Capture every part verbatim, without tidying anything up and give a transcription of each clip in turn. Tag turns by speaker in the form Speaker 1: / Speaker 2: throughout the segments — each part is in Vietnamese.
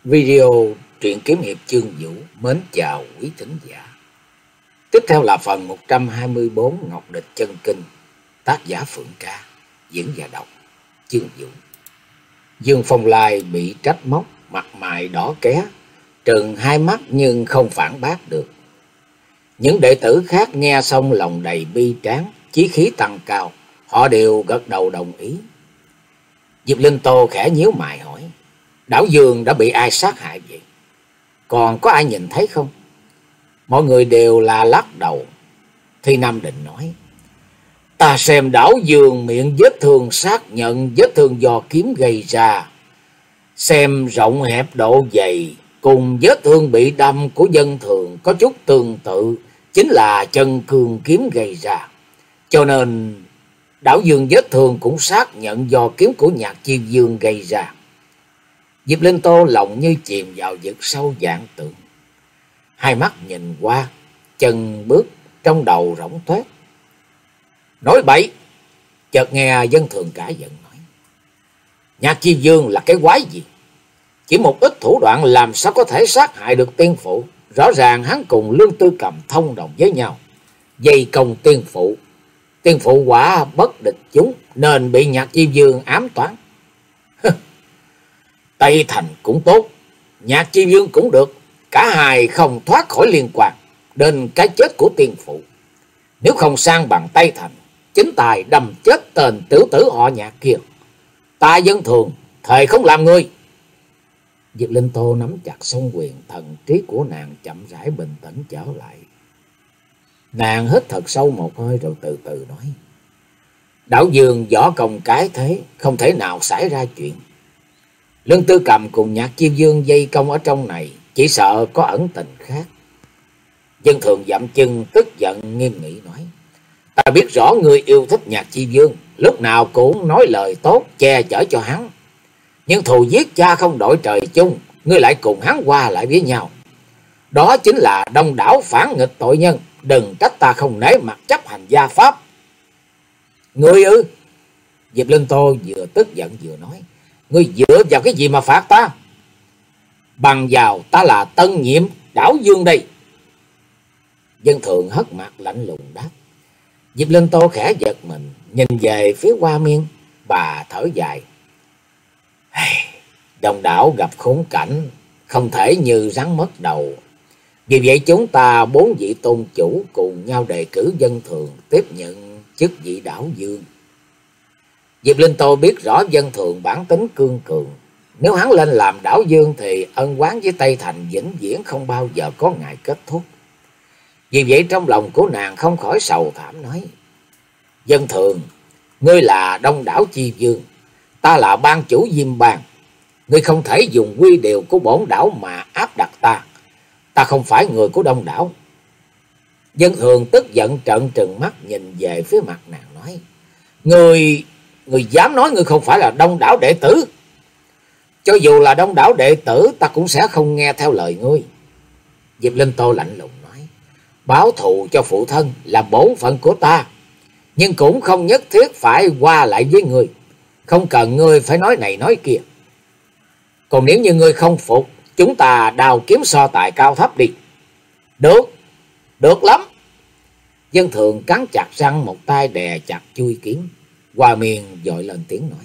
Speaker 1: Video truyện kiếm hiệp Chương Vũ mến chào quý thính giả. Tiếp theo là phần một trăm hai mươi bốn Ngọc Địch Chân Kinh, tác giả Phượng Ca, diễn và đọc Chương Vũ. Dương Phong Lai bị trách móc, mặt mày đỏ ké, trừng hai mắt nhưng không phản bác được. Những đệ tử khác nghe xong lòng đầy bi tráng, chí khí tăng cao, họ đều gật đầu đồng ý. Diệp Linh Tô khẽ nhíu mày hỏi: Đảo Dương đã bị ai sát hại vậy? Còn có ai nhìn thấy không? Mọi người đều là lắc đầu. Thi Nam Định nói: Ta xem Đảo Dương miệng vết thương xác nhận vết thương do kiếm gây ra. Xem rộng hẹp độ dày cùng vết thương bị đâm của dân thường có chút tương tự, chính là chân cương kiếm gây ra. Cho nên Đảo Dương vết thương cũng xác nhận do kiếm của Nhạc Chi Dương gây ra. Diệp Linh Tô lòng như chìm vào vực sâu vạn tượng. Hai mắt nhìn qua, chân bước trong đầu rỗng toét. Nói bậy! Chợt nghe dân thường cả giận nói: Nhạc Chi Dương là cái quái gì? Chỉ một ít thủ đoạn làm sao có thể sát hại được tiên phụ? Rõ ràng hắn cùng Lương Tư Cầm thông đồng với nhau, dây công tiên phụ. Tiên phụ quả bất địch chúng nên bị Nhạc Chi Dương ám toán. Tây Thành cũng tốt, Nhạc Chi Dương cũng được, cả hai không thoát khỏi liên quan đến cái chết của tiên phụ. Nếu không sang bằng Tây Thành, chính tài đâm chết tên tiểu tử họ Nhạc kia. Ta dân thường thề không làm người. Diệp Linh Tô nắm chặt song quyền, thần trí của nàng chậm rãi bình tĩnh trở lại. Nàng hít thật sâu một hơi rồi từ từ nói: Đảo Dương võ công cái thế, không thể nào xảy ra chuyện. Lương Tư Cầm cùng Nhạc Chi Dương dây công ở trong này, chỉ sợ có ẩn tình khác. Dân thường dậm chân tức giận nghiêm nghị nói: Ta biết rõ ngươi yêu thích Nhạc Chi Dương, lúc nào cũng nói lời tốt che chở cho hắn. Nhưng thù giết cha không đội trời chung, ngươi lại cùng hắn qua lại với nhau. Đó chính là đông đảo phản nghịch tội nhân, đừng trách ta không nể mặt chấp hành gia pháp. Ngươi ư? Diệp Linh Tô vừa tức giận vừa nói: Ngươi dựa vào cái gì mà phạt ta? Bằng vào ta là tân nhiệm Đảo Dương đây. Dân thường hất mặt lạnh lùng đáp. Diệp Linh Tô khẽ giật mình, nhìn về phía Hoa Miên, bà thở dài: Đồng đảo gặp khốn cảnh, không thể như rắn mất đầu. Vì vậy chúng ta bốn vị tôn chủ cùng nhau đề cử dân thường tiếp nhận chức vị Đảo Dương. Diệp Linh Tô biết rõ dân thường bản tính cương cường, nếu hắn lên làm Đảo Dương thì ân oán với Tây Thành vĩnh viễn không bao giờ có ngày kết thúc. Vì vậy trong lòng của nàng không khỏi sầu thảm nói: Dân thường, ngươi là Đông Đảo Chi Dương, ta là ban chủ Diêm Bang, ngươi không thể dùng quy điều của bổn đảo mà áp đặt ta. Ta không phải người của Đông Đảo. Dân thường tức giận trợn trừng mắt nhìn về phía mặt nàng nói: Ngươi, ngươi dám nói ngươi không phải là Đông Đảo đệ tử? Cho dù là Đông Đảo đệ tử, ta cũng sẽ không nghe theo lời ngươi. Diệp Linh Tô lạnh lùng nói: Báo thù cho phụ thân là bổn phận của ta, nhưng cũng không nhất thiết phải qua lại với ngươi. Không cần ngươi phải nói này nói kia. Còn nếu như ngươi không phục, chúng ta đào kiếm so tài cao thấp đi. Được, được lắm. Dân thường cắn chặt răng, một tay đè chặt chui kiếm. Hoa Miên vội lên tiếng nói: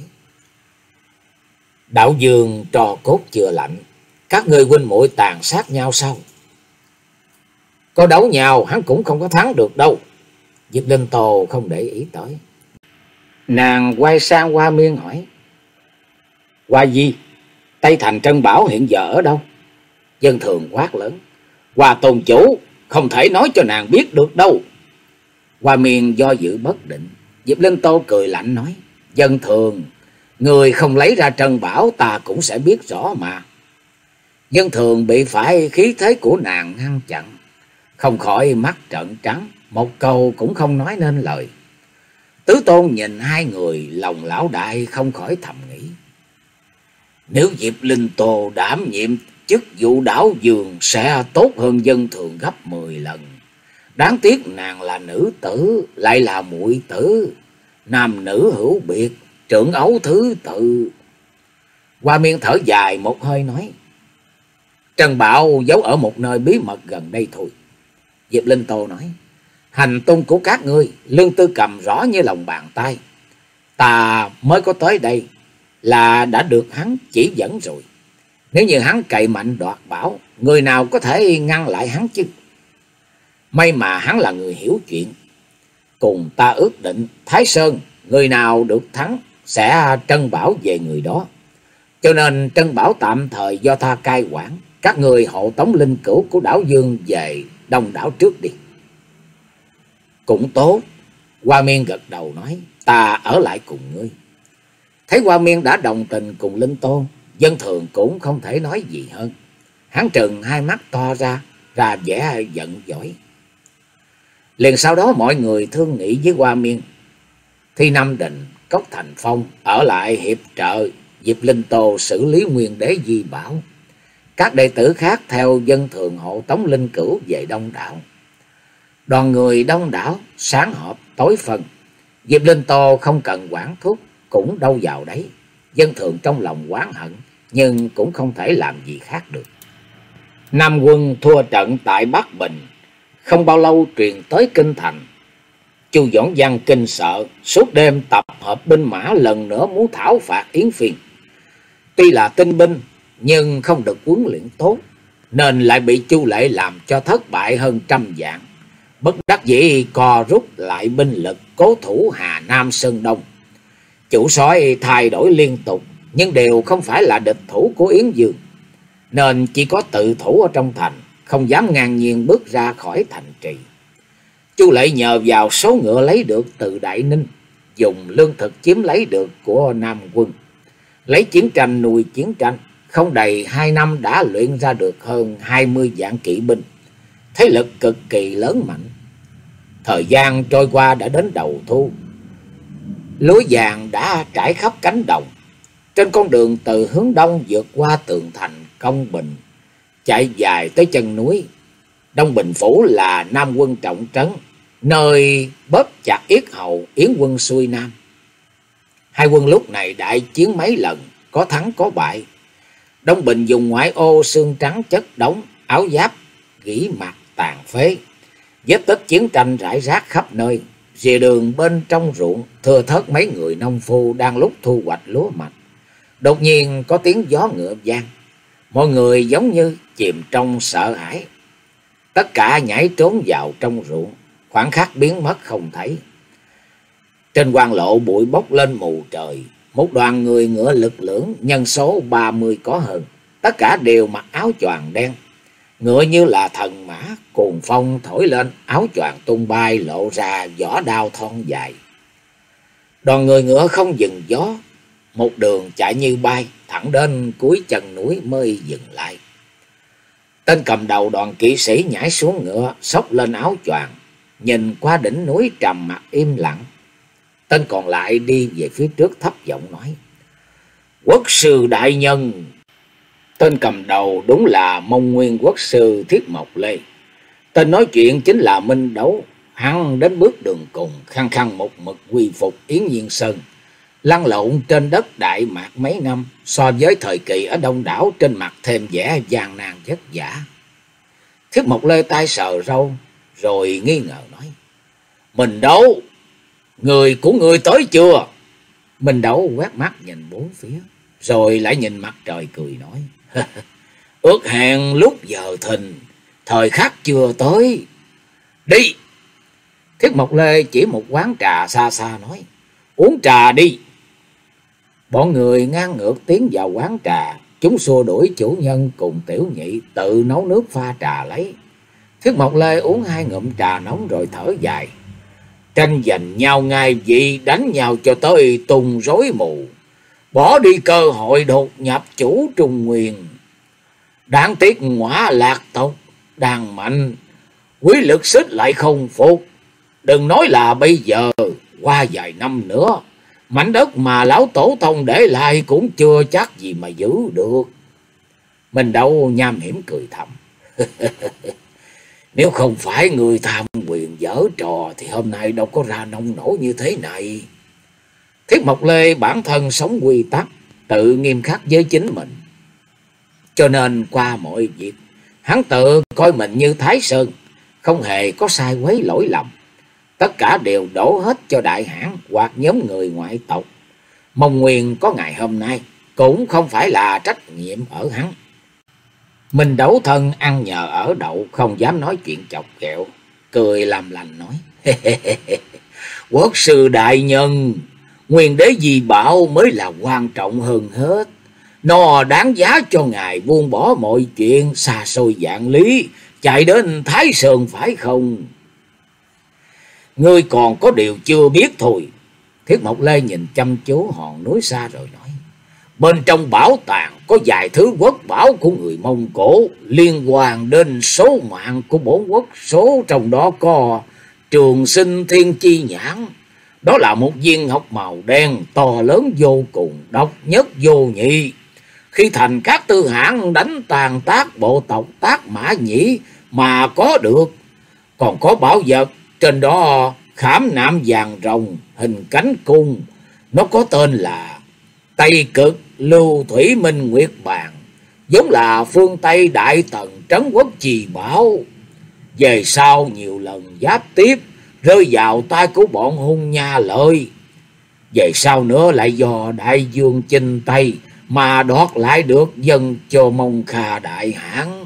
Speaker 1: Đảo Dương trò cốt chưa lạnh, các ngươi huynh muội tàn sát nhau sao? Có đấu nhau hắn cũng không có thắng được đâu. Diệp Linh Tô không để ý tới. Nàng quay sang Hoa Miên hỏi: Hoa Di, Tây Thành Trân Bảo hiện giờ ở đâu? Dân thường quát lớn: Hoa tôn chủ không thể nói cho nàng biết được đâu. Hoa Miên do dự bất định. Diệp Linh Tô cười lạnh nói: Dân thường, người không lấy ra Trân Bảo ta cũng sẽ biết rõ mà. Dân thường bị phải khí thế của nàng ngăn chặn, không khỏi mắt trợn trắng, một câu cũng không nói nên lời. Tứ Tôn nhìn hai người, lòng lão đại không khỏi thầm nghĩ: Nếu Diệp Linh Tô đảm nhiệm chức vụ Đảo Dương sẽ tốt hơn dân thường gấp mười lần. Đáng tiếc nàng là nữ tử, lại là muội tử, nam nữ hữu biệt, trưởng ấu thứ tự. Hoa Miên thở dài một hơi nói: Trần Bảo giấu ở một nơi bí mật gần đây thôi. Diệp Linh Tô nói, hành tung của các ngươi Lương Tư Cầm rõ như lòng bàn tay. Ta mới có tới đây là đã được hắn chỉ dẫn rồi. Nếu như hắn cậy mạnh đoạt bảo, người nào có thể ngăn lại hắn chứ? May mà hắn là người hiểu chuyện. Cùng ta ước định Thái Sơn, người nào được thắng sẽ trân bảo về người đó. Cho nên trân bảo tạm thời do ta cai quản. Các người hộ tống linh cữu của đảo Dương về Đông đảo trước đi. Cũng tốt. Hoa Miên gật đầu nói, ta ở lại cùng ngươi. Thấy Hoa Miên đã đồng tình cùng Linh Tô, Dân Thường cũng không thể nói gì hơn. Hắn trừng hai mắt to ra, ra vẻ giận dỗi. Liền sau đó mọi người thương nghị với Hoa Miên. Thi Nam Định, Cốc Thành Phong ở lại hiệp trợ Diệp Linh Tô xử lý nguyên đế di bảo. Các đệ tử khác theo Dân Thường hộ tống linh cữu về Đông đảo. Đoàn người đông đảo, sáng họp tối phân. Diệp Linh Tô không cần quản thúc, cũng đâu vào đấy. Dân Thường trong lòng oán hận, nhưng cũng không thể làm gì khác được. Nam quân thua trận tại Bắc Bình, không bao lâu truyền tới Kinh Thành. Chu Doãn Văn kinh sợ, suốt đêm tập hợp binh mã lần nữa muốn thảo phạt Yến Phiên. Tuy là tinh binh, nhưng không được huấn luyện tốt, nên lại bị Chu Lệ làm cho thất bại hơn trăm vạn. Bất đắc dĩ co rút lại binh lực, cố thủ Hà Nam Sơn Đông. Chủ soái thay đổi liên tục, nhưng đều không phải là địch thủ của Yến Dương, nên chỉ có tự thủ ở trong thành, không dám ngang nhiên bước ra khỏi thành trì. Chu Lệ nhờ vào số ngựa lấy được từ Đại Ninh, dùng lương thực chiếm lấy được của Nam quân, lấy chiến tranh nuôi chiến tranh, không đầy hai năm đã luyện ra được hơn hai mươi vạn kỵ binh, thế lực cực kỳ lớn mạnh. Thời gian trôi qua đã đến đầu thu, lúa vàng đã trải khắp cánh đồng. Trên con đường từ hướng đông vượt qua tường thành Công Bình, chạy dài tới chân núi Đông Bình Phủ là Nam quân trọng trấn, nơi bóp chặt yết hầu Yến quân xuôi nam. Hai quân lúc này đại chiến mấy lần, có thắng có bại. Đông Bình dùng ngoại ô xương trắng chất đống, áo giáp gỉ mặt tàn phế, vết tích chiến tranh rải rác khắp nơi. Rìa đường bên trong ruộng thưa thớt mấy người nông phu đang lúc thu hoạch lúa mạch. Đột nhiên có tiếng gió ngựa vang, mọi người giống như chìm trong sợ hãi, tất cả nhảy trốn vào trong ruộng, khoảng khắc biến mất không thấy. Trên quan lộ bụi bốc lên mù trời, một đoàn người ngựa lực lưỡng, nhân số ba mươi có hơn, tất cả đều mặc áo choàng đen, ngựa như là thần mã. Cuồng phong thổi lên, áo choàng tung bay, lộ ra vỏ đao thon dài. Đoàn người ngựa không dừng gió, một đường chạy như bay, thẳng đến cuối chân núi mới dừng lại. Tên cầm đầu đoàn kỵ sĩ nhảy xuống ngựa, xốc lên áo choàng, nhìn qua đỉnh núi trầm mặc im lặng. Tên còn lại đi về phía trước thấp giọng nói, quốc sư đại nhân. Tên cầm đầu đúng là Mông Nguyên quốc sư Thiết Mộc Lê. Tên nói chuyện chính là Minh Đấu. Hắn đến bước đường cùng, khăng khăng một mực quy phục Yến Nhiên Sơn, lăn lộn trên đất Đại Mạc mấy năm, so với thời kỳ ở Đông đảo trên mặt thêm vẻ gian nan vất vả. Thiết Mộc Lê tay sờ râu, rồi nghi ngờ nói, Minh Đấu, người của người tới chưa? Minh Đấu quét mắt nhìn bốn phía, rồi lại nhìn mặt trời cười nói, ước hẹn lúc giờ thìn, thời khắc chưa tới, đi. Thiết Mộc Lê chỉ một quán trà xa xa nói, uống trà đi. Bọn người ngang ngược tiến vào quán trà, chúng xua đuổi chủ nhân cùng tiểu nhị tự nấu nước pha trà lấy. Thiết Mộc Lê uống hai ngụm trà nóng rồi thở dài, tranh giành nhau ngay vị, đánh nhau cho tới tung rối mù, bỏ đi cơ hội đột nhập chủ Trung Nguyên. Đáng tiếc ngõa lạc tộc đang mạnh, quý lực xích lại không phục. Đừng nói là bây giờ, qua vài năm nữa, mảnh đất mà lão tổ tông để lại cũng chưa chắc gì mà giữ được. Mình đâu nham hiểm cười thầm, nếu không phải người tham quyền dở trò thì hôm nay đâu có ra nông nổi như thế này. Thiết Mộc Lê bản thân sống quy tắc, tự nghiêm khắc với chính mình. Cho nên qua mọi việc, hắn tự coi mình như Thái Sơn, không hề có sai quấy lỗi lầm. Tất cả đều đổ hết cho đại hãn hoặc nhóm người ngoại tộc. Mong nguyên có ngày hôm nay cũng không phải là trách nhiệm ở hắn. Mình Đấu thân ăn nhờ ở đậu, không dám nói chuyện chọc ghẹo, cười làm lành nói: Quốc sư đại nhân, nguyên đế di bảo mới là quan trọng hơn hết. Nó đáng giá cho ngài buông bỏ mọi chuyện xa xôi vạn lý, chạy đến Thái Sơn phải không? Ngươi còn có điều chưa biết thôi. Thiết Mộc Lê nhìn chăm chú hòn núi xa rồi nói: Bên trong bảo tàng có vài thứ quốc bảo của người Mông Cổ liên quan đến số mạng của bốn quốc. Số trong đó có Trường Sinh Thiên Chi Nhãn. Đó là một viên ngọc màu đen to lớn vô cùng, độc nhất vô nhị. Khi thành các tư hãn đánh tàn tác bộ tộc Tác Mã Nhĩ mà có được. Còn có bảo vật trên đó khảm nạm vàng rồng hình cánh cung. Nó có tên là Tây Cực Lưu Thủy Minh Nguyệt Bàn, giống là phương Tây Đại Tần Trấn Quốc Trì Bảo. Về sau nhiều lần giáp tiếp rơi vào tay của bọn hung nha Lợi. Về sau nữa lại do Đại Dương chinh Tây mà đoạt lại được dần cho Mông Kha đại hãn.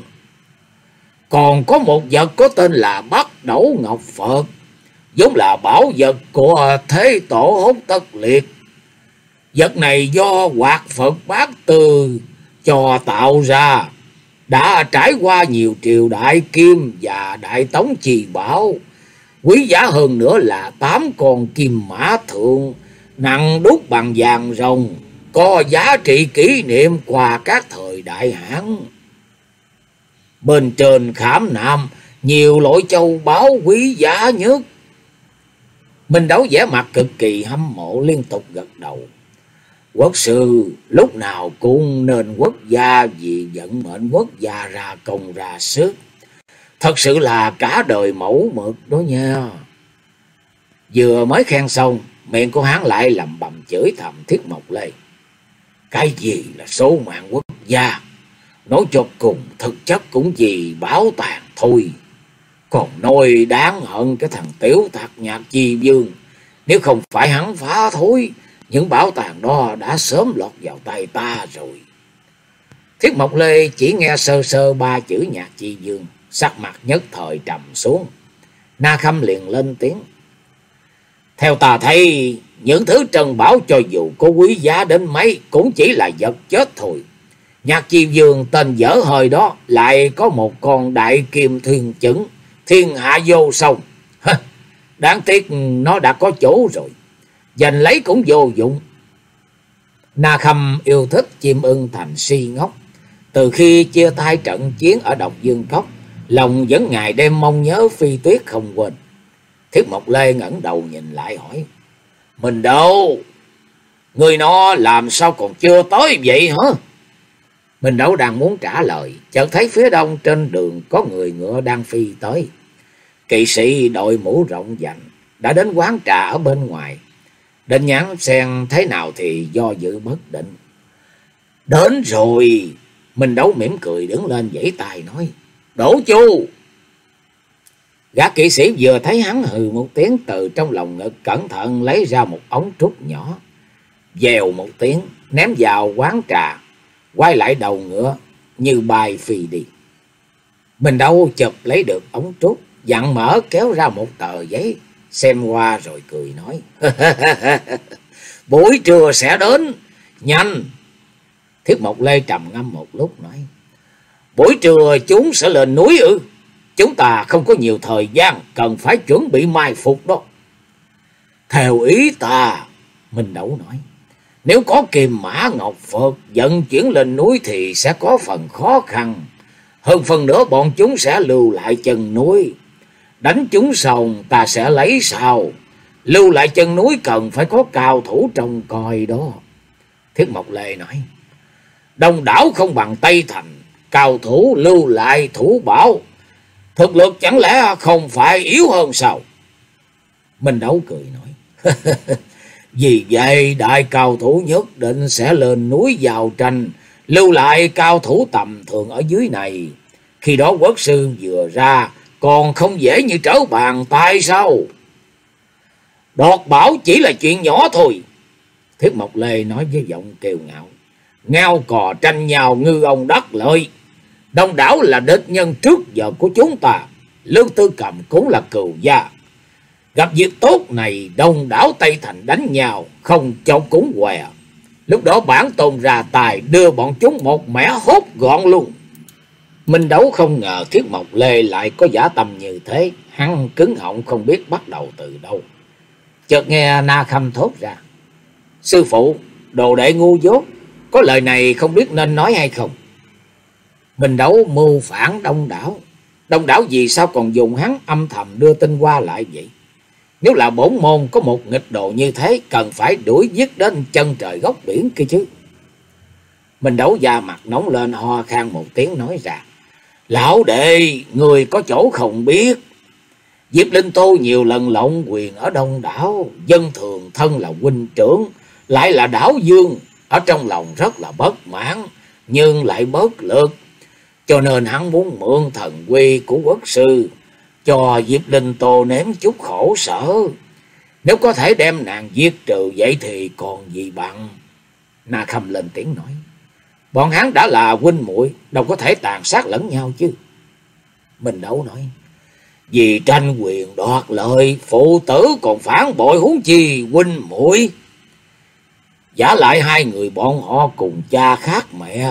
Speaker 1: Còn có một vật có tên là Bắt Đẩu Ngọc Phật, giống là bảo vật của Thế Tổ Hốt Tất Liệt. Vật này do Hoạt Phật Bát Từ cho tạo ra, đã trải qua nhiều triều Đại Kim và Đại Tống Trì Bảo. Quý giá hơn nữa là tám con kim mã thượng nặng đúc bằng vàng rồng, có giá trị kỷ niệm qua các thời đại hãn. Bên trên khảm nạm nhiều loại châu báu quý giá nhất. Minh Đấu vẻ mặt cực kỳ hâm mộ, liên tục gật đầu. Quốc sư lúc nào cũng nên quốc gia vì vận mệnh quốc gia ra công ra sức. Thật sự là cả đời mẫu mực đó nha. Vừa mới khen xong, miệng của hắn lại lẩm bẩm chửi thầm Thiết Mộc Lê. Cái gì là số mạng quốc gia? Nói cho cùng thực chất cũng vì bảo tàng thôi. Còn nôi đáng hận cái thằng Tiểu Tặc Nhạc Chi Vương. Nếu không phải hắn phá thối, những bảo tàng đó đã sớm lọt vào tay ta rồi. Thiết Mộc Lê chỉ nghe sơ sơ ba chữ Nhạc Chi Vương, sắc mặt nhất thời trầm xuống. Na Khâm liền lên tiếng. Theo ta thấy, những thứ trân bảo cho dù có quý giá đến mấy cũng chỉ là vật chết thôi. Nhạc Chi Vương tên dở hơi đó lại có một con đại kim thiên chứng, thiên hạ vô song. Đáng tiếc nó đã có chủ rồi, giành lấy cũng vô dụng. Na Khâm yêu thích chim ưng thành si ngốc. Từ khi chia tay trận chiến ở Độc Dương Cốc, lòng vẫn ngày đêm mong nhớ Phi Tuyết không quên. Thiết Mộc Lê ngẩng đầu nhìn lại hỏi: Mình đâu? Người nó làm sao còn chưa tới vậy hả? Mình đâu đang muốn trả lời, chợt thấy phía đông trên đường có người ngựa đang phi tới. Kỵ sĩ đội mũ rộng vành đã đến quán trà ở bên ngoài. Định Nhãn xem thế nào thì do dự bất định. Đến rồi. Mình Đấu mỉm cười đứng lên vẫy tay nói: Đỗ Chu. Gã kỵ sĩ vừa thấy hắn hừ một tiếng, từ trong lòng ngực cẩn thận lấy ra một ống trúc nhỏ, vèo một tiếng ném vào quán trà, quay lại đầu ngựa như bay phi đi. Mình Đấu chụp lấy được ống trúc, dặn mở kéo ra một tờ giấy, xem qua rồi cười nói: Buổi trưa sẽ đến, nhanh. Thiết Mộc Lê trầm ngâm một lúc nói: Buổi trưa chúng sẽ lên núi ư? Chúng ta không có nhiều thời gian, cần phải chuẩn bị mai phục đó. Theo ý ta, Minh Đấu nói, nếu có Kim Mã Ngọc Phật vận chuyển lên núi thì sẽ có phần khó khăn. Hơn phần nữa bọn chúng sẽ lưu lại chân núi. Đánh chúng xong ta sẽ lấy sao? Lưu lại chân núi cần phải có cao thủ trông coi đó. Thiết Mộc Lê nói: Đông đảo không bằng Tây Thành, cao thủ lưu lại thủ bảo, thực lực chẳng lẽ không phải yếu hơn sao? Minh Đấu cười nói: Vì vậy đại cao thủ nhất định sẽ lên núi vào tranh, lưu lại cao thủ tầm thường ở dưới này. Khi đó quốc sư vừa ra còn không dễ như trở bàn tay sao? Đoạt bảo chỉ là chuyện nhỏ thôi. Thiết Mộc Lê nói với giọng kiêu ngạo. Ngao cò tranh nhau ngư ông đắc lợi. Đông đảo là địch nhân trước giờ của chúng ta. Lương Tư Cầm cũng là cừu gia. Gặp việc tốt này, đông đảo Tây Thành đánh nhau, không chọc cũng què. Lúc đó bản tôn ra tài đưa bọn chúng một mẻ hốt gọn luôn. Minh Đấu không ngờ Thiết Mộc Lê lại có dã tâm như thế. Hắn cứng họng không biết bắt đầu từ đâu. Chợt nghe Na Khâm thốt ra. Sư phụ, đồ đệ ngu dốt, có lời này không biết nên nói hay không? Minh Đấu mưu phản đông đảo. Đông đảo vì sao còn dùng hắn âm thầm đưa tin qua lại vậy? Nếu là bổn môn có một nghịch đồ như thế, cần phải đuổi giết đến chân trời góc biển kia chứ. Minh Đấu da mặt nóng lên, ho khan một tiếng nói ra. Lão đệ, người có chỗ không biết. Diệp Linh Tô nhiều lần lộng quyền ở đông đảo. Dân thường thân là huynh trưởng, lại là đảo dương. Ở trong lòng rất là bất mãn, nhưng lại bớt lực. Cho nên hắn muốn mượn thần quy của quốc sư, cho Diệp Linh Tô nếm chút khổ sở. Nếu có thể đem nàng giết trừ vậy thì còn gì bằng. Na Khâm lên tiếng nói. Bọn hắn đã là huynh muội, đâu có thể tàn sát lẫn nhau chứ. Minh Đấu nói. Vì tranh quyền đoạt lợi, phụ tử còn phản bội, huống chi huynh muội. Giả lại hai người bọn họ cùng cha khác mẹ.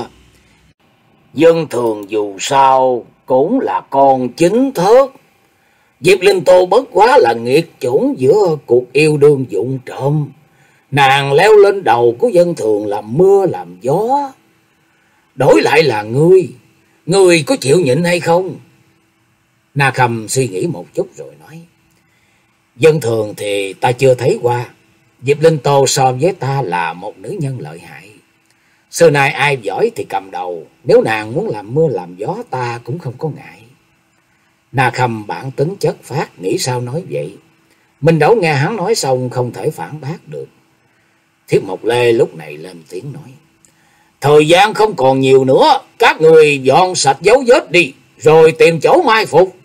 Speaker 1: Dân thường dù sao cũng là con chính thớt. Diệp Linh Tô bất quá là nghiệt chủng giữa cuộc yêu đương vụng trộm. Nàng leo lên đầu của dân thường làm mưa làm gió. Đổi lại là ngươi, ngươi có chịu nhịn hay không? Na Khâm suy nghĩ một chút rồi nói. Dân thường thì ta chưa thấy qua. Diệp Linh Tô so với ta là một nữ nhân lợi hại. Xưa nay ai giỏi thì cầm đầu. Nếu nàng muốn làm mưa làm gió, ta cũng không có ngại. Na Khâm bản tính chất phát, nghĩ sao nói vậy. Minh Đấu nghe hắn nói xong không thể phản bác được. Thiết Mộc Lê lúc này lên tiếng nói. Thời gian không còn nhiều nữa, các người dọn sạch dấu vết đi, rồi tìm chỗ mai phục.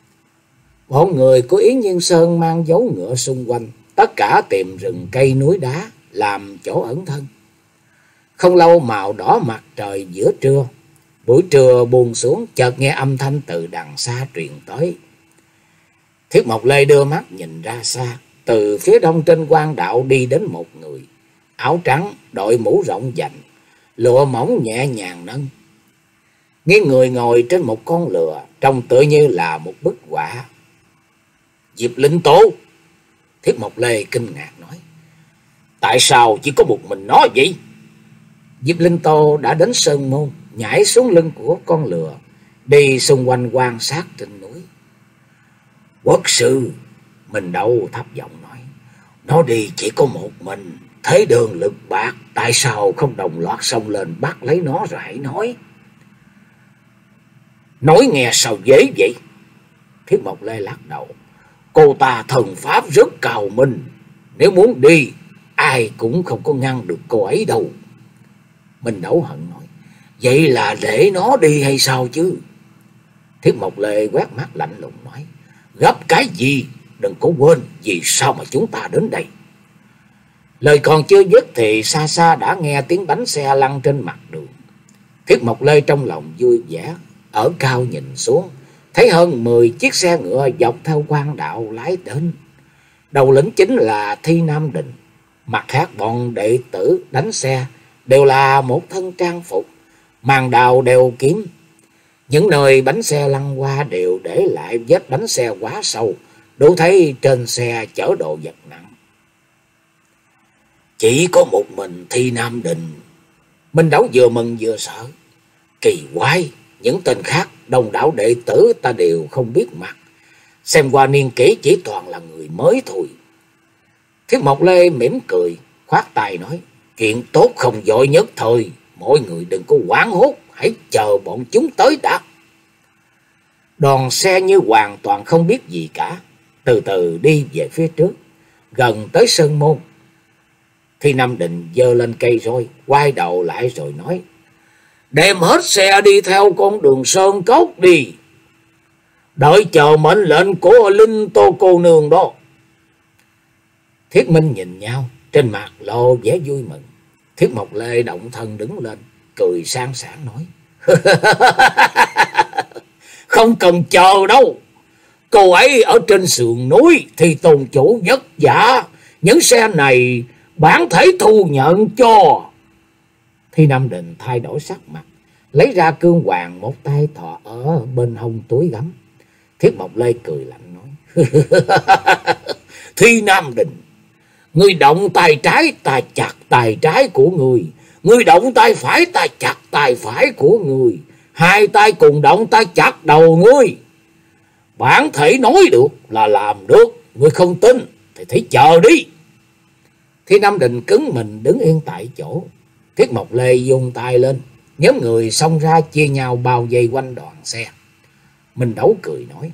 Speaker 1: Bọn người của Yến Nhiên Sơn mang dấu ngựa xung quanh, tất cả tìm rừng cây núi đá làm chỗ ẩn thân. Không lâu màu đỏ mặt trời giữa trưa, buổi trưa buông xuống, chợt nghe âm thanh từ đằng xa truyền tới. Thiết Mộc Lê đưa mắt nhìn ra xa, từ phía đông trên quan đạo đi đến một người, áo trắng, đội mũ rộng vành, lụa mỏng nhẹ nhàng nâng. Nghiêng người ngồi trên một con lừa, trông tựa như là một bức họa. Diệp Linh Tô. Thiết Mộc Lê kinh ngạc nói. Tại sao chỉ có một mình nó vậy? Diệp Linh Tô đã đến sơn môn, nhảy xuống lưng của con lừa, đi xung quanh quan sát trên núi. Quốc sư, Minh Đấu thấp giọng nói. Nó đi chỉ có một mình, thế đường lực bạc, tại sao không đồng loạt xông lên bắt lấy nó rồi hãy nói. Nói nghe sao dễ vậy? Thiết Mộc Lê lắc đầu. Cô ta thần pháp rất cao minh, nếu muốn đi, ai cũng không có ngăn được cô ấy đâu. Minh Đấu hận nói. Vậy là để nó đi hay sao chứ? Thiết Mộc Lê quét mắt lạnh lùng nói. Gấp cái gì? Đừng có quên vì sao mà chúng ta đến đây. Lời còn chưa dứt thì xa xa đã nghe tiếng bánh xe lăn trên mặt đường. Thiết Mộc Lê trong lòng vui vẻ, ở cao nhìn xuống, thấy hơn mười chiếc xe ngựa dọc theo quan đạo lái đến. Đầu lĩnh chính là Thi Nam Định, mặt khác bọn đệ tử đánh xe đều là một thân trang phục, màn đào đeo kiếm. Những nơi bánh xe lăn qua đều để lại vết bánh xe quá sâu, đủ thấy trên xe chở đồ vật nặng. Chỉ có một mình Thi Nam Định. Minh Đấu vừa mừng vừa sợ. Kỳ quái, những tên khác đông đảo đệ tử ta đều không biết mặt, xem qua niên kỷ chỉ toàn là người mới thôi. Thiết Mộc Lê mỉm cười, khoát tay nói. Chuyện tốt không vội nhất thời, mọi người đừng có hoảng hốt, hãy chờ bọn chúng tới đã. Đoàn xe như hoàn toàn không biết gì cả, từ từ đi về phía trước, gần tới sơn môn. Thi Nam Định giơ lên cây roi, quay đầu lại rồi nói. đem hết xe đi theo con đường sơn cốc đi. Đợi chờ mệnh lệnh của Linh Tô cô nương đó. Thiết Minh nhìn nhau, trên mặt lộ vẻ vui mừng. Thiết Mộc Lê động thân đứng lên, cười sang sảng nói. Không cần chờ đâu. Cô ấy ở trên sườn núi thì tôn chủ vất vả. Những xe này bản thể thu nhận cho. Thi Nam Định thay đổi sắc mặt, lấy ra cương hoàng, một tay thọ ở bên hông túi gấm. Thiết Mộc Lê cười lạnh nói. Thi Nam Định, ngươi động tay trái ta chặt tay trái của ngươi, ngươi động tay phải ta chặt tay phải của ngươi, hai tay cùng động ta chặt đầu ngươi. Bản thể nói được là làm được, ngươi không tin thì thấy chờ đi. Thi Nam Định cứng mình đứng yên tại chỗ. Thiết Mộc Lê dùng tay lên, nhóm người xông ra chia nhau bao vây quanh đoàn xe. Minh Đấu cười nói.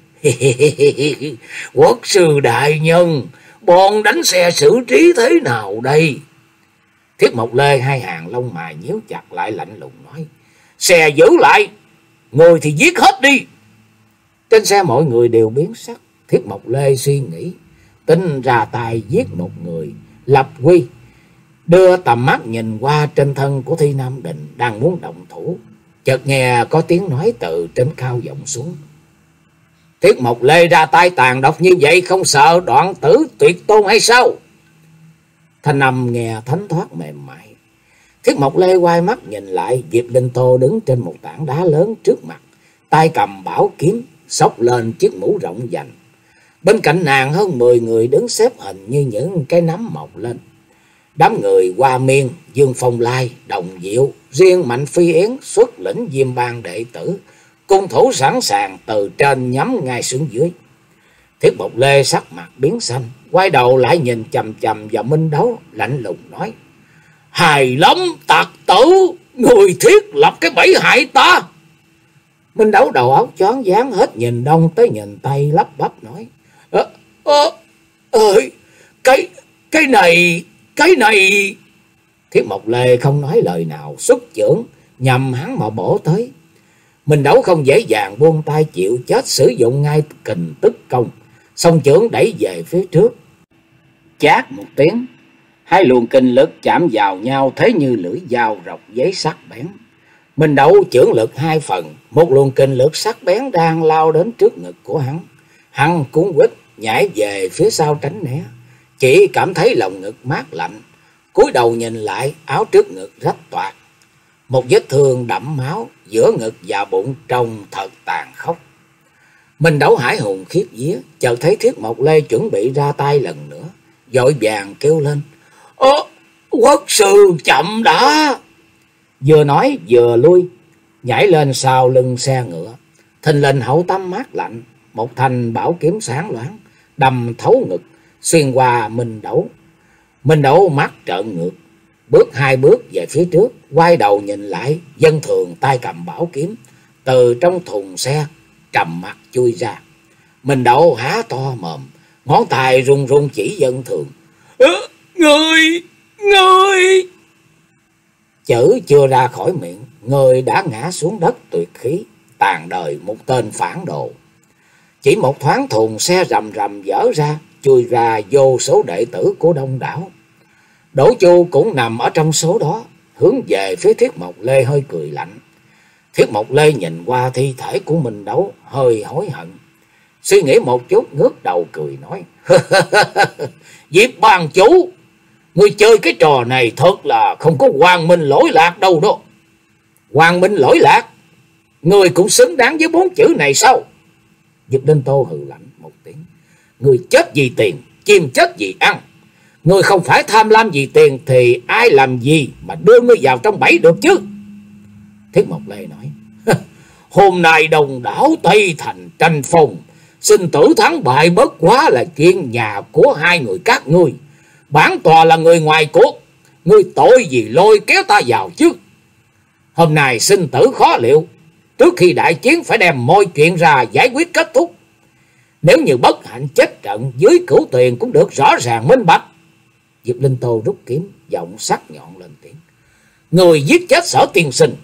Speaker 1: Quốc sư đại nhân, bọn đánh xe xử trí thế nào đây? Thiết Mộc Lê hai hàng lông mày nhíu chặt lại, lạnh lùng nói. Xe giữ lại, người thì giết hết đi. Trên xe mọi người đều biến sắc. Thiết Mộc Lê suy nghĩ, tính ra tài giết một người, lập quy. Đưa tầm mắt nhìn qua trên thân của Thi Nam Định đang muốn động thủ. Chợt nghe có tiếng nói từ trên cao vọng xuống. Thiết Mộc Lê ra tay tàn độc như vậy, không sợ đoạn tử tuyệt tôn hay sao? Thanh âm nghe thánh thoát mềm mại. Thiết Mộc Lê quay mắt nhìn lại, Diệp Linh Tô đứng trên một tảng đá lớn trước mặt, tay cầm bảo kiếm, xốc lên chiếc mũ rộng vành. Bên cạnh nàng hơn mười người đứng xếp hình như những cái nấm mọc lên. Đám người Hoa Miên, Dương Phong Lai, Đồng Diệu, riêng Mạnh Phi Yến xuất lĩnh Diêm Bang đệ tử, cung thủ sẵn sàng từ trên nhắm ngay xuống dưới. Thiết Mộc Lê sắc mặt biến xanh, quay đầu lại nhìn chằm chằm vào Minh Đấu, lạnh lùng nói. Hài lắm tặc tử, người thiết lập cái bẫy hại ta. Minh Đấu đầu óc choáng váng, hết nhìn đông tới nhìn tây, lắp bắp nói. Ơ, ơ, ơi, cái, cái này, cái này. Thiết Mộc Lê không nói lời nào, xuất chưởng nhằm hắn mà bổ tới. Minh Đấu không dễ dàng buông tay chịu chết, sử dụng ngay kình tức công, song chưởng đẩy về phía trước. Chát một tiếng, hai luồng kinh lực chạm vào nhau, thế như lưỡi dao rọc giấy sắc bén. Minh Đấu chưởng lực hai phần, một luồng kinh lực sắc bén đang lao đến trước ngực của hắn. Hắn cuốn quýt nhảy về phía sau tránh né, chỉ cảm thấy lòng ngực mát lạnh, cúi đầu nhìn lại, áo trước ngực rách toạc, một vết thương đẫm máu giữa ngực và bụng trông thật tàn khốc. Minh Đấu hải hùng khiếp vía, chợt thấy Thiết Mộc Lê chuẩn bị ra tay lần nữa, vội vàng kêu lên. Ơ, quốc sư chậm đã. Vừa nói vừa lui, nhảy lên sau lưng xe ngựa. Thình lình hậu tâm mát lạnh, một thanh bảo kiếm sáng loáng đâm thấu ngực, xuyên qua Minh Đấu. Minh Đấu mắt trợn ngược, bước hai bước về phía trước, quay đầu nhìn lại, dân thường tay cầm bảo kiếm từ trong thùng xe trầm mặt chui ra. Minh Đấu há to mồm, ngón tay run run chỉ dân thường. Ơ, người, người. Chữ chưa ra khỏi miệng, người đã ngã xuống đất tuyệt khí, tàn đời một tên phản đồ. Chỉ một thoáng thùng xe rầm rầm vỡ ra, chui ra vô số đệ tử của đông đảo. Đỗ Chu cũng nằm ở trong số đó, hướng về phía Thiết Mộc Lê hơi cười lạnh. Thiết Mộc Lê nhìn qua thi thể của Minh Đấu, hơi hối hận. Suy nghĩ một chút, ngước đầu cười nói. Diệp Bang chủ, ngươi chơi cái trò này thật là không có quang minh lỗi lạc đâu đó. Quang minh lỗi lạc? Ngươi cũng xứng đáng với bốn chữ này sao? Diệp Linh Tô hừ lạnh một tiếng. Ngươi chết vì tiền, chim chết vì ăn. Ngươi không phải tham lam vì tiền thì ai làm gì mà đưa ngươi vào trong bẫy được chứ? Thiết Mộc Lê nói. Hôm nay đồng đảo Tây Thành tranh phong, sinh tử thắng bại bất quá là chuyện nhà của hai người các ngươi. Bản tòa là người ngoài cuộc, ngươi tội gì lôi kéo ta vào chứ? Hôm nay sinh tử khó liệu, trước khi đại chiến phải đem mọi chuyện ra giải quyết kết thúc. Nếu như bất hạnh chết trận, dưới cửu tuyền cũng được rõ ràng minh bạch. Diệp Linh Tô rút kiếm, giọng sắc nhọn lên tiếng. Người giết chết Sở tiên sinh,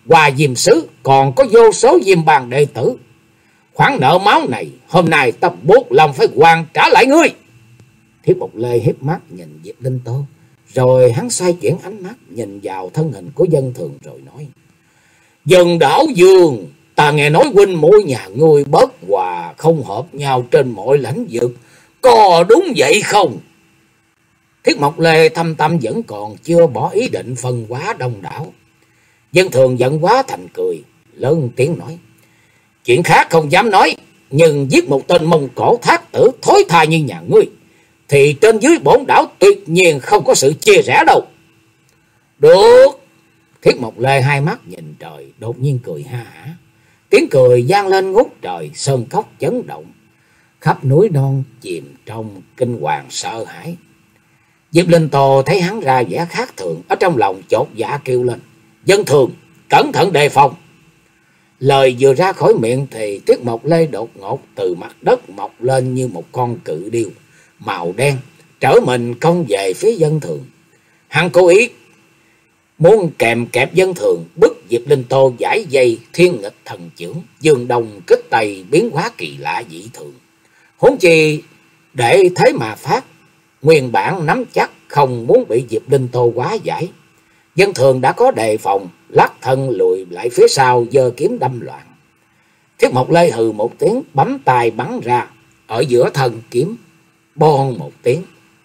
Speaker 1: Hòa Diêm Sứ còn có vô số Diêm Bang đệ tử. Khoản nợ máu này hôm nay ta buộc lòng phải hoàn trả lại ngươi. Thiết Mộc Lê hiếp mắt nhìn Diệp Linh Tô, rồi hắn xoay chuyển ánh mắt nhìn vào thân hình của Dân Thường rồi nói: Dân Đảo Dương, ta nghe nói huynh muội nhà ngươi bất hòa, không hợp nhau trên mọi lãnh vực, có đúng vậy không? Thiết Mộc Lê thâm tâm vẫn còn chưa bỏ ý định phân hóa đông đảo. Dân Thường giận quá thành cười, lớn tiếng nói: Chuyện khác không dám nói, nhưng giết một tên Mông Cổ thác tử thối tha như nhà ngươi, thì trên dưới bổn đảo tuyệt nhiên không có sự chia rẽ đâu. Được. Thiết Mộc Lê hai mắt nhìn trời, đột nhiên cười ha hả. Tiếng cười vang lên ngút trời, sơn cốc chấn động, khắp núi non chìm trong kinh hoàng sợ hãi. Diệp Linh Tô thấy hắn ra vẻ khác thường, ở trong lòng chột dạ kêu lên: Dân Thường, cẩn thận đề phòng. Lời vừa ra khỏi miệng thì Thiết Mộc Lê đột ngột từ mặt đất mọc lên như một con cự điêu màu đen, trở mình công về phía Dân Thường. Hắn cố ý muốn kèm kẹp Dân Thường, bức Diệp Linh Tô giải dây thiên nghịch thần chưởng, dương đông kích tây, biến hóa kỳ lạ dị thường. Huống chi để thế mà phát, nguyên bản nắm chắc không muốn bị Diệp Linh Tô quá giải. Dân Thường đã có đề phòng, lắc thân lùi lại phía sau, giơ kiếm đâm loạn. Thiết Mộc Lê hừ một tiếng, bấm tay bắn ra, ở giữa thân kiếm bon một tiếng.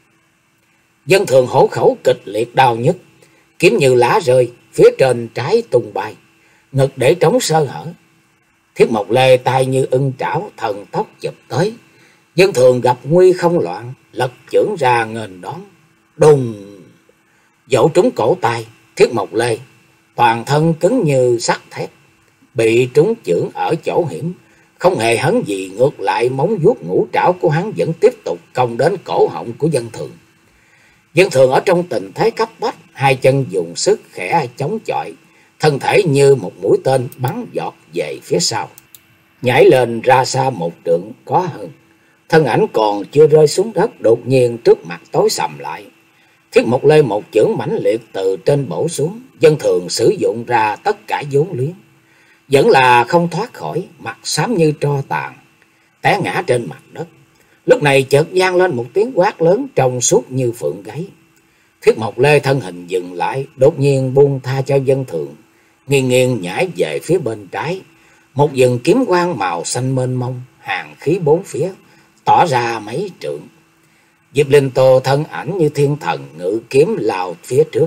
Speaker 1: Dân Thường hổ khẩu kịch liệt đau nhức, kiếm như lá rơi, phía trên trái tung bay, ngực để trống sơ hở. Thiết Mộc Lê tay như ưng trảo, thần tốc chụp tới. Dân Thường gặp nguy không loạn, lật chưởng ra nghênh đón. Đùng! Dỗ trúng cổ tay Thiết Mộc Lê, toàn thân cứng như sắt thép, bị trúng chưởng ở chỗ hiểm, không hề hấn gì, ngược lại móng vuốt ngũ trảo của hắn vẫn tiếp tục công đến cổ họng của Dân Thường. Dân Thường ở trong tình thế cấp bách, hai chân dùng sức khẽ chống chọi, thân thể như một mũi tên bắn giọt về phía sau, nhảy lên ra xa một trượng có hơn. Thân ảnh còn chưa rơi xuống đất, đột nhiên trước mặt tối sầm lại. Thiết Mộc Lê một chưởng mãnh liệt từ trên bổ xuống, Dân Thường sử dụng ra tất cả vốn liếng, vẫn là không thoát khỏi, mặt xám như tro tàn, té ngã trên mặt đất. Lúc này chợt vang lên một tiếng quát lớn trong suốt như phượng gáy. Thiết Mộc Lê thân hình dừng lại, đột nhiên buông tha cho Dân Thường, nghiêng nghiêng nhảy về phía bên trái. Một vầng kiếm quang màu xanh mênh mông, hàn khí bốn phía, tỏ ra mấy trượng. Diệp Linh Tô thân ảnh như thiên thần ngự kiếm lao phía trước.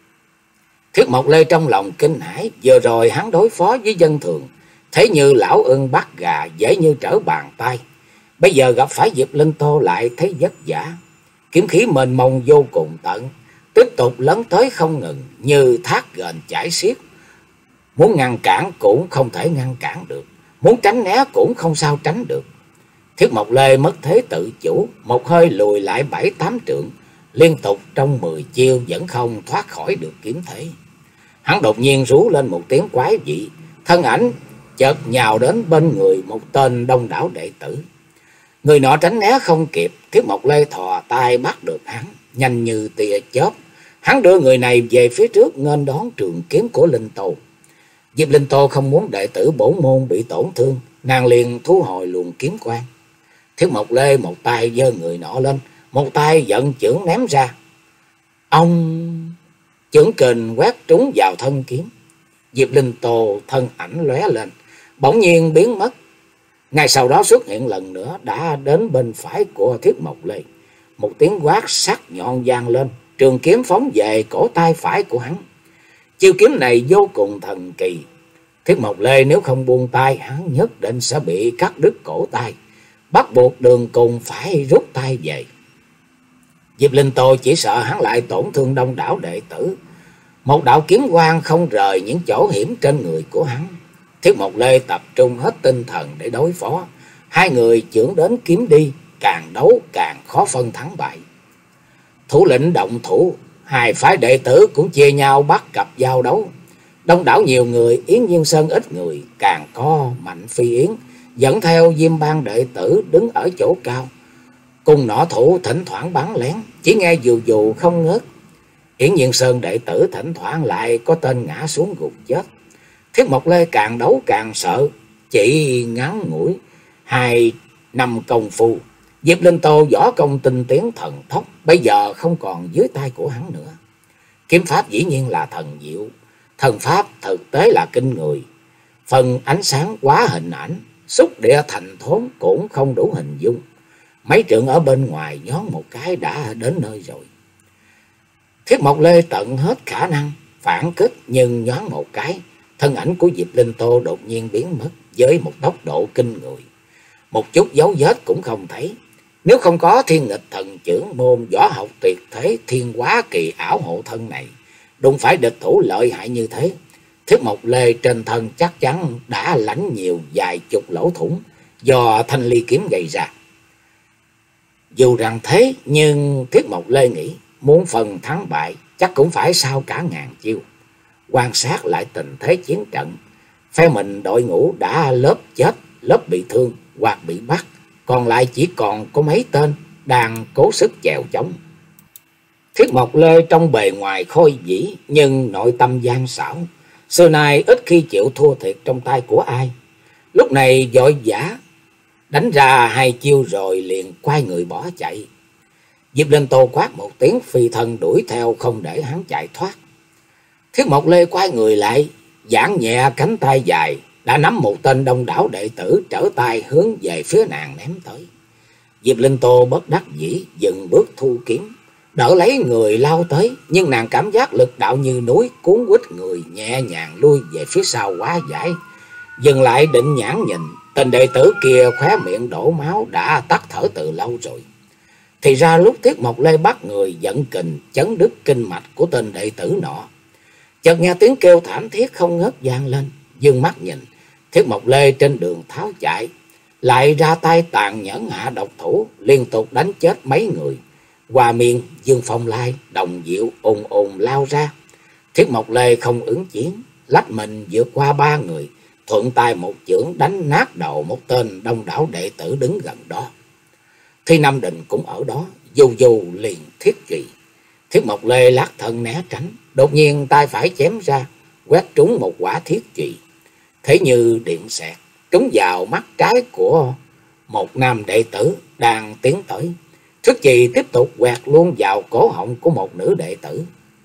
Speaker 1: Thiết Mộc Lê trong lòng kinh hãi, vừa rồi hắn đối phó với Dân Thường thế như lão ưng bắt gà, dễ như trở bàn tay. Bây giờ gặp phải Diệp Linh Tô lại thấy vất vả, kiếm khí mênh mông vô cùng tận, tiếp tục lấn tới không ngừng như thác ghềnh chảy xiết. Muốn ngăn cản cũng không thể ngăn cản được, muốn tránh né cũng không sao tránh được. Thiết Mộc Lê mất thế tự chủ, một hơi lùi lại bảy tám trượng, liên tục trong mười chiêu vẫn không thoát khỏi được kiếm thế. Hắn đột nhiên rú lên một tiếng quái dị, thân ảnh chợt nhào đến bên người một tên đông đảo đệ tử. Người nọ tránh né không kịp, Thiết Mộc Lê thò tay bắt được hắn, nhanh như tia chớp. Hắn đưa người này về phía trước, nghênh đón trường kiếm của Linh Tô. Diệp Linh Tô không muốn đệ tử bổn môn bị tổn thương, nàng liền thu hồi luồng kiếm quang. Thiết Mộc Lê một tay giơ người nọ lên, một tay giận chưởng ném ra. Ông chưởng kình quét trúng vào thân kiếm. Diệp Linh Tô thân ảnh lóe lên, bỗng nhiên biến mất. Ngay sau đó xuất hiện lần nữa, đã đến bên phải của Thiết Mộc Lê. Một tiếng quát sắc nhọn vang lên, trường kiếm phóng về cổ tay phải của hắn. Chiêu kiếm này vô cùng thần kỳ. Thiết Mộc Lê nếu không buông tay, hắn nhất định sẽ bị cắt đứt cổ tay, bắt buộc đường cùng phải rút tay về. Diệp Linh Tô chỉ sợ hắn lại tổn thương đông đảo đệ tử. Một đạo kiếm quang không rời những chỗ hiểm trên người của hắn. Thiết Mộc Lê tập trung hết tinh thần để đối phó. Hai người chưởng đến kiếm đi, càng đấu càng khó phân thắng bại. Thủ lĩnh động thủ, hai phái đệ tử cũng chia nhau bắt cặp giao đấu. Đông đảo nhiều người, Yến Nhiên Sơn ít người, càng có Mạnh Phi Yến dẫn theo Diêm Bang đệ tử đứng ở chỗ cao, cùng nỏ thủ thỉnh thoảng bắn lén, chỉ nghe dù dù không ngớt. Yến Nhiên Sơn đệ tử thỉnh thoảng lại có tên ngã xuống gục chết. Thiết Mộc Lê càng đấu càng sợ. Chỉ ngắn ngủi hai năm công phu, Diệp Linh Tô võ công tinh tiến thần tốc, bây giờ không còn dưới tay của hắn nữa. Kiếm pháp dĩ nhiên là thần diệu, thần pháp thực tế là kinh người. Phần ánh sáng quá hình ảnh, xúc địa thành thốn cũng không đủ hình dung. Mấy trượng ở bên ngoài nhón một cái đã đến nơi rồi. Thiết Mộc Lê tận hết khả năng phản kích, nhưng nhón một cái, thân ảnh của Diệp Linh Tô đột nhiên biến mất với một tốc độ kinh người. Một chút dấu vết cũng không thấy. Nếu không có Thiên Nghịch Thần Chưởng, môn võ học tuyệt thế thiên hóa kỳ ảo hộ thân này, đụng phải địch thủ lợi hại như thế, Thiết Mộc Lê trên thân chắc chắn đã lãnh nhiều vài chục lỗ thủng do thanh ly kiếm gây ra. Dù rằng thế, nhưng Thiết Mộc Lê nghĩ muốn phần thắng bại chắc cũng phải sau cả ngàn chiêu. Quan sát lại tình thế chiến trận, phe mình đội ngũ đã lớp chết, lớp bị thương hoặc bị bắt, còn lại chỉ còn có mấy tên đang cố sức chèo chống. Thiết Mộc Lê trong bề ngoài khôi vĩ, nhưng nội tâm gian xảo, xưa nay ít khi chịu thua thiệt trong tay của ai. Lúc này vội vã đánh ra hai chiêu rồi liền quay người bỏ chạy. Diệp Linh Tô quát một tiếng, phi thân đuổi theo không để hắn chạy thoát. Thiết Mộc Lê quay người lại, giãn nhẹ cánh tay dài, đã nắm một tên đông đảo đệ tử trở tay hướng về phía nàng ném tới. Diệp Linh Tô bất đắc dĩ dừng bước thu kiếm, đỡ lấy người lao tới, nhưng nàng cảm giác lực đạo như núi cuốn quýt người, nhẹ nhàng lui về phía sau quá giải. Dừng lại định nhãn nhìn, tên đệ tử kia khóe miệng đổ máu đã tắt thở từ lâu rồi. Thì ra lúc Thiết Mộc Lê bắt người dẫn kình chấn đứt kinh mạch của tên đệ tử nọ, chợt nghe tiếng kêu thảm thiết không ngớt vang lên. Dương mắt nhìn, Thiết Mộc Lê trên đường tháo chạy, lại ra tay tàn nhẫn hạ độc thủ, liên tục đánh chết mấy người. Hoa Miên, Dương Phong Lai, Đồng Diệu ồn ồn lao ra. Thiết Mộc Lê không ứng chiến, lách mình vượt qua ba người, thuận tay một chưởng đánh nát đầu một tên đông đảo đệ tử đứng gần đó. Thi Nam Định cũng ở đó, dù dù liền thiết trùy. Thiết Mộc Lê lắc thân né tránh, đột nhiên tay phải chém ra, quét trúng một quả thiết trùy, thế như điện xẹt, trúng vào mắt trái của một nam đệ tử đang tiến tới. Thiết trùy tiếp tục quẹt luôn vào cổ họng của một nữ đệ tử.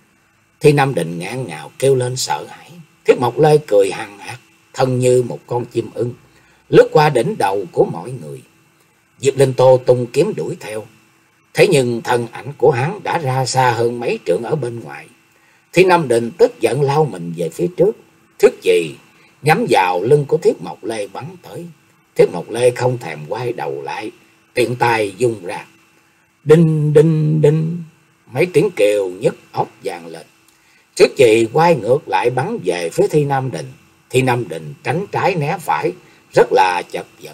Speaker 1: Thi Nam Định ngạn ngào kêu lên sợ hãi. Thiết Mộc Lê cười hằng hạc, thân như một con chim ưng, lướt qua đỉnh đầu của mọi người. Diệp Linh Tô tung kiếm đuổi theo, thế nhưng thân ảnh của hắn đã ra xa hơn mấy trượng ở bên ngoài. Thi Nam Định tức giận lao mình về phía trước, thiết chì nhắm vào lưng của Thiết Mộc Lê bắn tới. Thiết Mộc Lê không thèm quay đầu lại, tiện tay dung ra. Đinh đinh đinh, mấy tiếng kêu nhức óc vang lên. Thiết chì quay ngược lại bắn về phía Thi Nam Định. Thi Nam Định tránh trái né phải, rất là chật vật.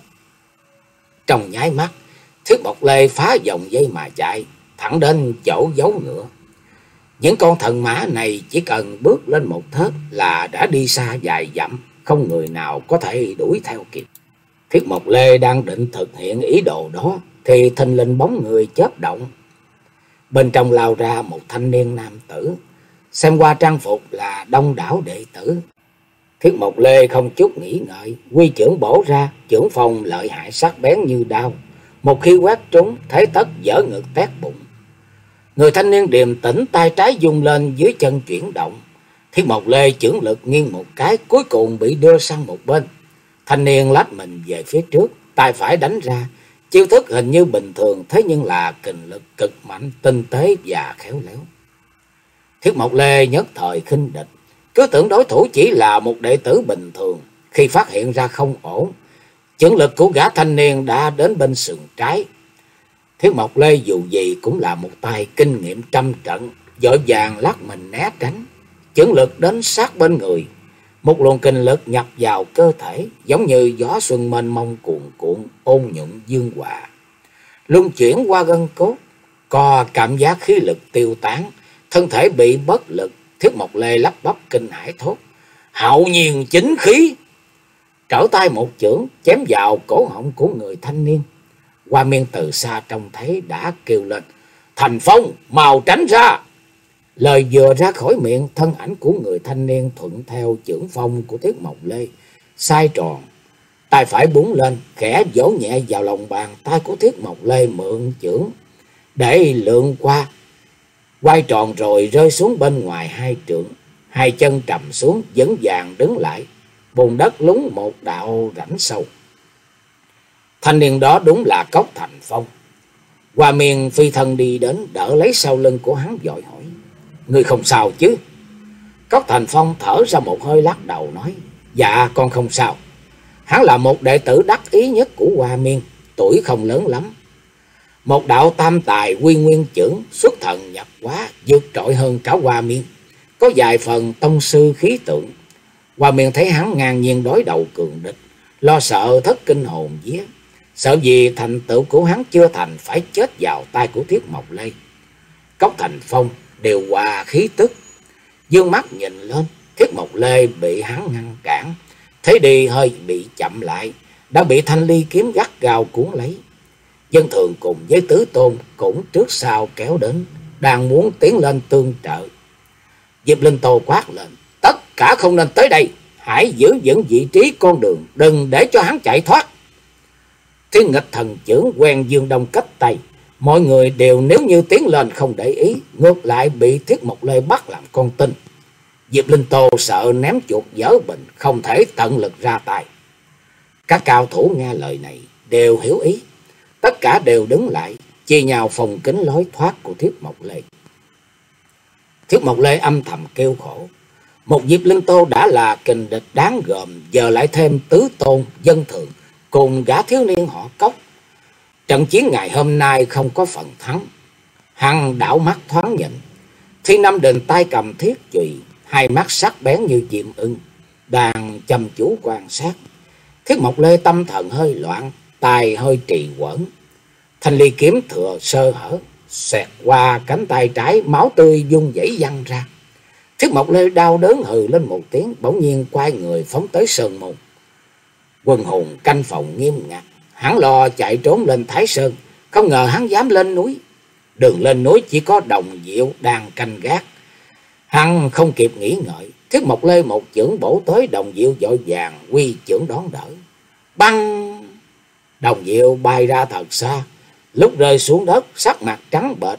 Speaker 1: Trong nháy mắt, Thiết Mộc Lê phá vòng dây mà chạy thẳng đến chỗ giấu ngựa. Những con thần mã này chỉ cần bước lên một thớt là đã đi xa vài dặm, không người nào có thể đuổi theo kịp. Thiết Mộc Lê đang định thực hiện ý đồ đó thì thình lình bóng người chớp động. Bên trong lao ra một thanh niên nam tử, xem qua trang phục là đông đảo đệ tử. Thiết Mộc Lê không chút nghĩ ngợi, quy chưởng bổ ra, chưởng phong lợi hại sắc bén như đao, một khi quét trúng thế tất vỡ ngực tét bụng. Người thanh niên điềm tĩnh, tay trái vung lên, dưới chân chuyển động. Thiết Mộc Lê chưởng lực nghiêng một cái, cuối cùng bị đưa sang một bên. Thanh niên lách mình về phía trước, tay phải đánh ra, chiêu thức hình như bình thường, thế nhưng là kình lực cực mạnh, tinh tế và khéo léo. Thiết Mộc Lê nhất thời khinh địch, cứ tưởng đối thủ chỉ là một đệ tử bình thường. Khi phát hiện ra không ổn, chưởng lực của gã thanh niên đã đến bên sườn trái. Thiết Mộc Lê dù gì cũng là một tay kinh nghiệm trăm trận, vội vàng lắc mình né tránh. Chưởng lực đến sát bên người, một luồng kinh lực nhập vào cơ thể, giống như gió xuân mênh mông cuồn cuộn, ôn nhuận dương hòa, luân chuyển qua gân cốt, co cảm giác khí lực tiêu tán, thân thể bị bất lực. Thiết Mộc Lê lắp bắp kinh hãi thốt: hạo nhiên chính khí! Trở tay một chưởng chém vào cổ họng của người thanh niên. Hoa Miên từ xa trông thấy đã kêu lên: Thành Phong, mau tránh ra! Lời vừa ra khỏi miệng, thân ảnh của người thanh niên thuận theo chưởng phong của Thiết Mộc Lê xoay tròn, tay phải búng lên, khẽ vỗ nhẹ vào lòng bàn tay của Thiết Mộc Lê, mượn chưởng để lượn qua, quay tròn rồi rơi xuống bên ngoài hai trượng. Hai chân trầm xuống, vững vàng đứng lại, bùn đất lún một đạo rãnh sâu. Thanh niên đó đúng là Cốc Thành Phong. Hoa Miên phi thân đi đến, đỡ lấy sau lưng của hắn, vội hỏi: "Ngươi không sao chứ?" Cốc Thành Phong thở ra một hơi, lắc đầu nói: "Dạ con không sao." Hắn là một đệ tử đắc ý nhất của Hoa Miên, tuổi không lớn lắm. Một đạo tam tài quy nguyên chưởng, xuất thần nhập hóa, vượt trội hơn cả Hoa Miên, có vài phần tông sư khí tượng. Hoa Miên thấy hắn ngang nhiên đối đầu cường địch, lo sợ thất kinh hồn vía, sợ vì thành tựu của hắn chưa thành phải chết vào tay của Thiết Mộc Lê. Cốc Thành Phong điều hòa khí tức, dương mắt nhìn lên, Thiết Mộc Lê bị hắn ngăn cản, thế đi hơi bị chậm lại, đã bị thanh ly kiếm gắt gao cuốn lấy. Dân thường cùng với tứ tôn cũng trước sau kéo đến, đang muốn tiến lên tương trợ. Diệp Linh Tô quát lên: "Tất cả không nên tới đây, hãy giữ vững vị trí con đường, đừng để cho hắn chạy thoát." Thiên Nghịch Thần chưởng quen dương đông cách tay, mọi người đều nếu như tiến lên không để ý, ngược lại bị Thiết Mộc Lê bắt làm con tin. Diệp Linh Tô sợ ném chuột vỡ bình, không thể tận lực ra tay. Các cao thủ nghe lời này đều hiểu ý, tất cả đều đứng lại, chia nhau phòng kín lối thoát của Thiết Mộc Lê. Thiết Mộc Lê âm thầm kêu khổ, một Diệp Linh Tô đã là kình địch đáng gờm, giờ lại thêm tứ tôn dân thường cùng gã thiếu niên họ Cốc. Trận chiến ngày hôm nay không có phần thắng. Hắn đảo mắt thoáng nhìn, Thiên Nam Đình tay cầm thiết chùy, hai mắt sắc bén như chim ưng, đang chăm chú quan sát. Thiết Mộc Lê tâm thần hơi loạn, tay hơi trì quẩn, thanh ly kiếm thừa sơ hở, xẹt qua cánh tay trái, máu tươi vung vẩy văng ra. Thiết Mộc Lê đau đớn hừ lên một tiếng, bỗng nhiên quay người phóng tới sơn môn. Quân hùng canh phòng nghiêm ngặt, hắn lo chạy trốn lên Thái Sơn, không ngờ hắn dám lên núi. Đường lên núi chỉ có Đồng Diệu đang canh gác. Hắn không kịp nghĩ ngợi, Thiết Mộc Lê một chưởng bổ tới, Đồng Diệu vội vàng quy chưởng đón đỡ. Băng! Đồng Diệu bay ra thật xa, lúc rơi xuống đất sắc mặt trắng bệch,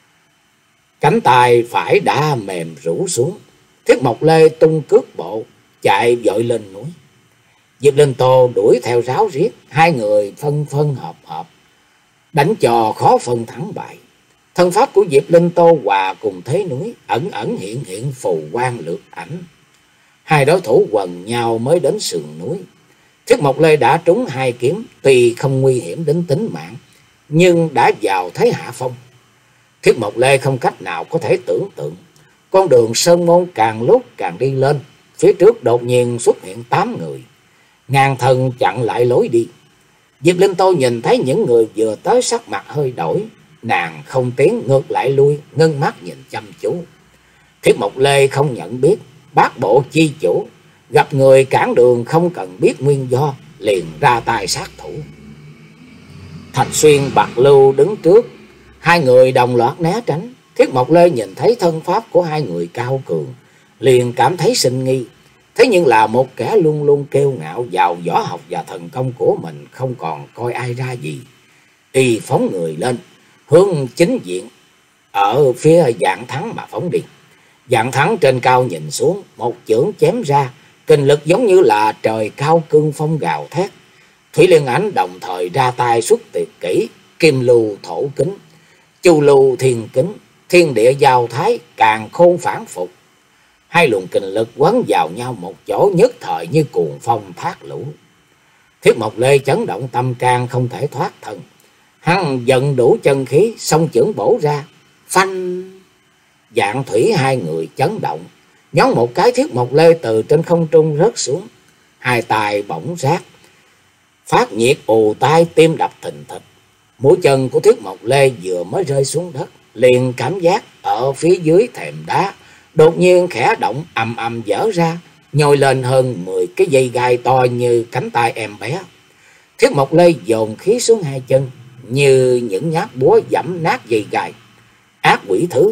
Speaker 1: cánh tay phải đã mềm rũ xuống. Thiết Mộc Lê tung cước bộ chạy vội lên núi. Diệp Linh Tô đuổi theo ráo riết, hai người phân phân hợp hợp, đánh cho khó phân thắng bại. Thân pháp của Diệp Linh Tô hòa cùng thế núi, ẩn ẩn hiện hiện phù quang lược ảnh. Hai đối thủ quần nhau mới đến sườn núi. Thiết Mộc Lê đã trúng hai kiếm, tuy không nguy hiểm đến tính mạng, nhưng đã vào thế hạ phong. Thiết Mộc Lê không cách nào có thể tưởng tượng, con đường sơn môn càng lúc càng đi lên, phía trước đột nhiên xuất hiện tám người, ngàn thân chặn lại lối đi. Diệp Linh Tô nhìn thấy những người vừa tới sắc mặt hơi đổi, nàng không tiến ngược lại lui, ngưng mắt nhìn chăm chú. Thiết Mộc Lê không nhận biết, bát bộ chi chủ gặp người cản đường không cần biết nguyên do, liền ra tay sát thủ. Thành Xuyên, Bạc Lưu đứng trước, hai người đồng loạt né tránh. Thiết Mộc Lê nhìn thấy thân pháp của hai người cao cường, liền cảm thấy sinh nghi. Thế nhưng là một kẻ luôn luôn kiêu ngạo vào võ học và thần công của mình, không còn coi ai ra gì. Y phóng người lên, hướng chính diện ở phía Dạng Thắng mà phóng đi. Dạng Thắng trên cao nhìn xuống, một chưởng chém ra, kinh lực giống như là trời cao cương phong gào thét. Thủy Liên Ảnh đồng thời ra tay xuất tuyệt kỹ, kim lưu thổ kính, chu lưu thiên kính, thiên địa giao thái, càng khôn phản phục. Hai luồng kình lực quấn vào nhau một chỗ, nhất thời như cuồng phong thác lũ. Thiết Mộc Lê chấn động tâm can, không thể thoát thân. Hắn giận đủ chân khí, song chưởng bổ ra, phanh. Dạng thủy hai người chấn động, nhón một cái, Thiết Mộc Lê từ trên không trung rớt xuống, hai tay bỗng rát, phát nhiệt ù tai, tim đập thình thịch. Mũi chân của Thiết Mộc Lê vừa mới rơi xuống đất, liền cảm giác ở phía dưới thềm đá đột nhiên khẽ động, ầm ầm vỡ ra, nhồi lên hơn mười cái dây gai to như cánh tay em bé. Thiết Mộc Lê dồn khí xuống hai chân, như những nhát búa giẫm nát dây gai. Ác quỷ thứ,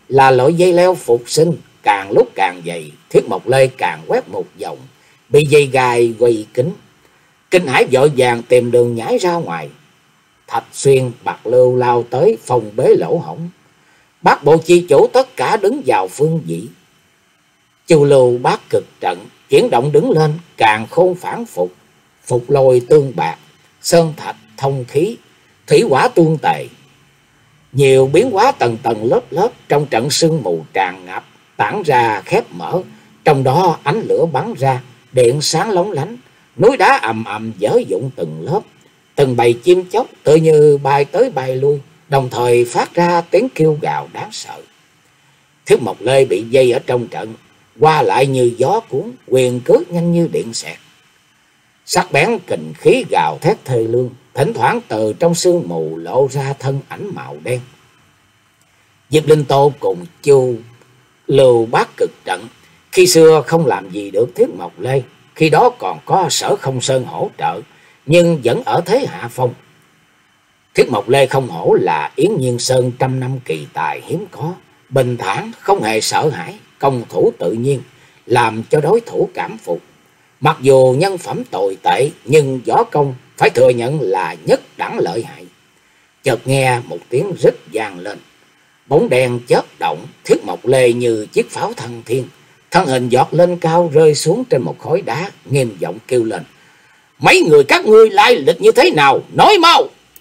Speaker 1: là loại dây leo phục sinh, càng lúc càng dày, Thiết Mộc Lê càng quét một vòng, bị dây gai quây kín. Kinh hãi vội vàng tìm đường nhảy ra ngoài. Thạch Xuyên, Bạc Lưu lao tới phòng bế lỗ hổng. Bát bộ chi chủ tất cả đứng vào phương vị. Chu Lưu bát cực trận, chuyển động đứng lên, càng khôn phản phục. Phục lôi tương bạc, sơn thạch thông khí, thủy hỏa tuôn tề. Nhiều biến hóa tầng tầng lớp lớp trong trận sương mù tràn ngập, tản ra khép mở. Trong đó ánh lửa bắn ra, điện sáng lóng lánh, núi đá ầm ầm vỡ vụn từng lớp. Từng bầy chim chóc tự như bay tới bay lui, đồng thời phát ra tiếng kêu gào đáng sợ. Thiết Mộc Lê bị dây ở trong trận, qua lại như gió cuốn, quyền cước nhanh như điện xẹt. Sắc bén kình khí gào thét thê lương, thỉnh thoảng từ trong sương mù lộ ra thân ảnh màu đen. Diệp Linh Tô cùng Chu Lưu bát cực trận khi xưa không làm gì được Thiết Mộc Lê, khi đó còn có Sở Không Sơn hỗ trợ, nhưng vẫn ở thế hạ phong. Thiết Mộc Lê không hổ là Yến Nhiên Sơn trăm năm kỳ tài hiếm có, bình thản không hề sợ hãi, công thủ tự nhiên, làm cho đối thủ cảm phục. Mặc dù nhân phẩm tồi tệ, nhưng võ công phải thừa nhận là nhất đẳng lợi hại. Chợt nghe một tiếng rít vang lên, bóng đen chớp động, Thiết Mộc Lê như chiếc pháo thăng thiên, thân hình giọt lên cao rơi xuống trên một khối đá, nghiêm giọng kêu lên: "Mấy người các ngươi lai lịch như thế nào, nói mau!"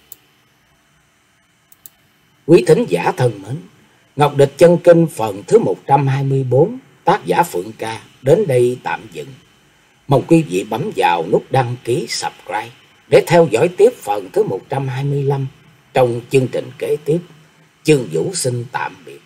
Speaker 1: Quý thính giả thân mến, Ngọc Địch Chân Kinh phần thứ một trăm hai mươi bốn, tác giả Phượng Ca đến đây tạm dừng. Mong quý vị bấm vào nút đăng ký subscribe để theo dõi tiếp phần thứ một trăm hai mươi lăm trong chương trình kế tiếp. Chương Vũ xin tạm biệt.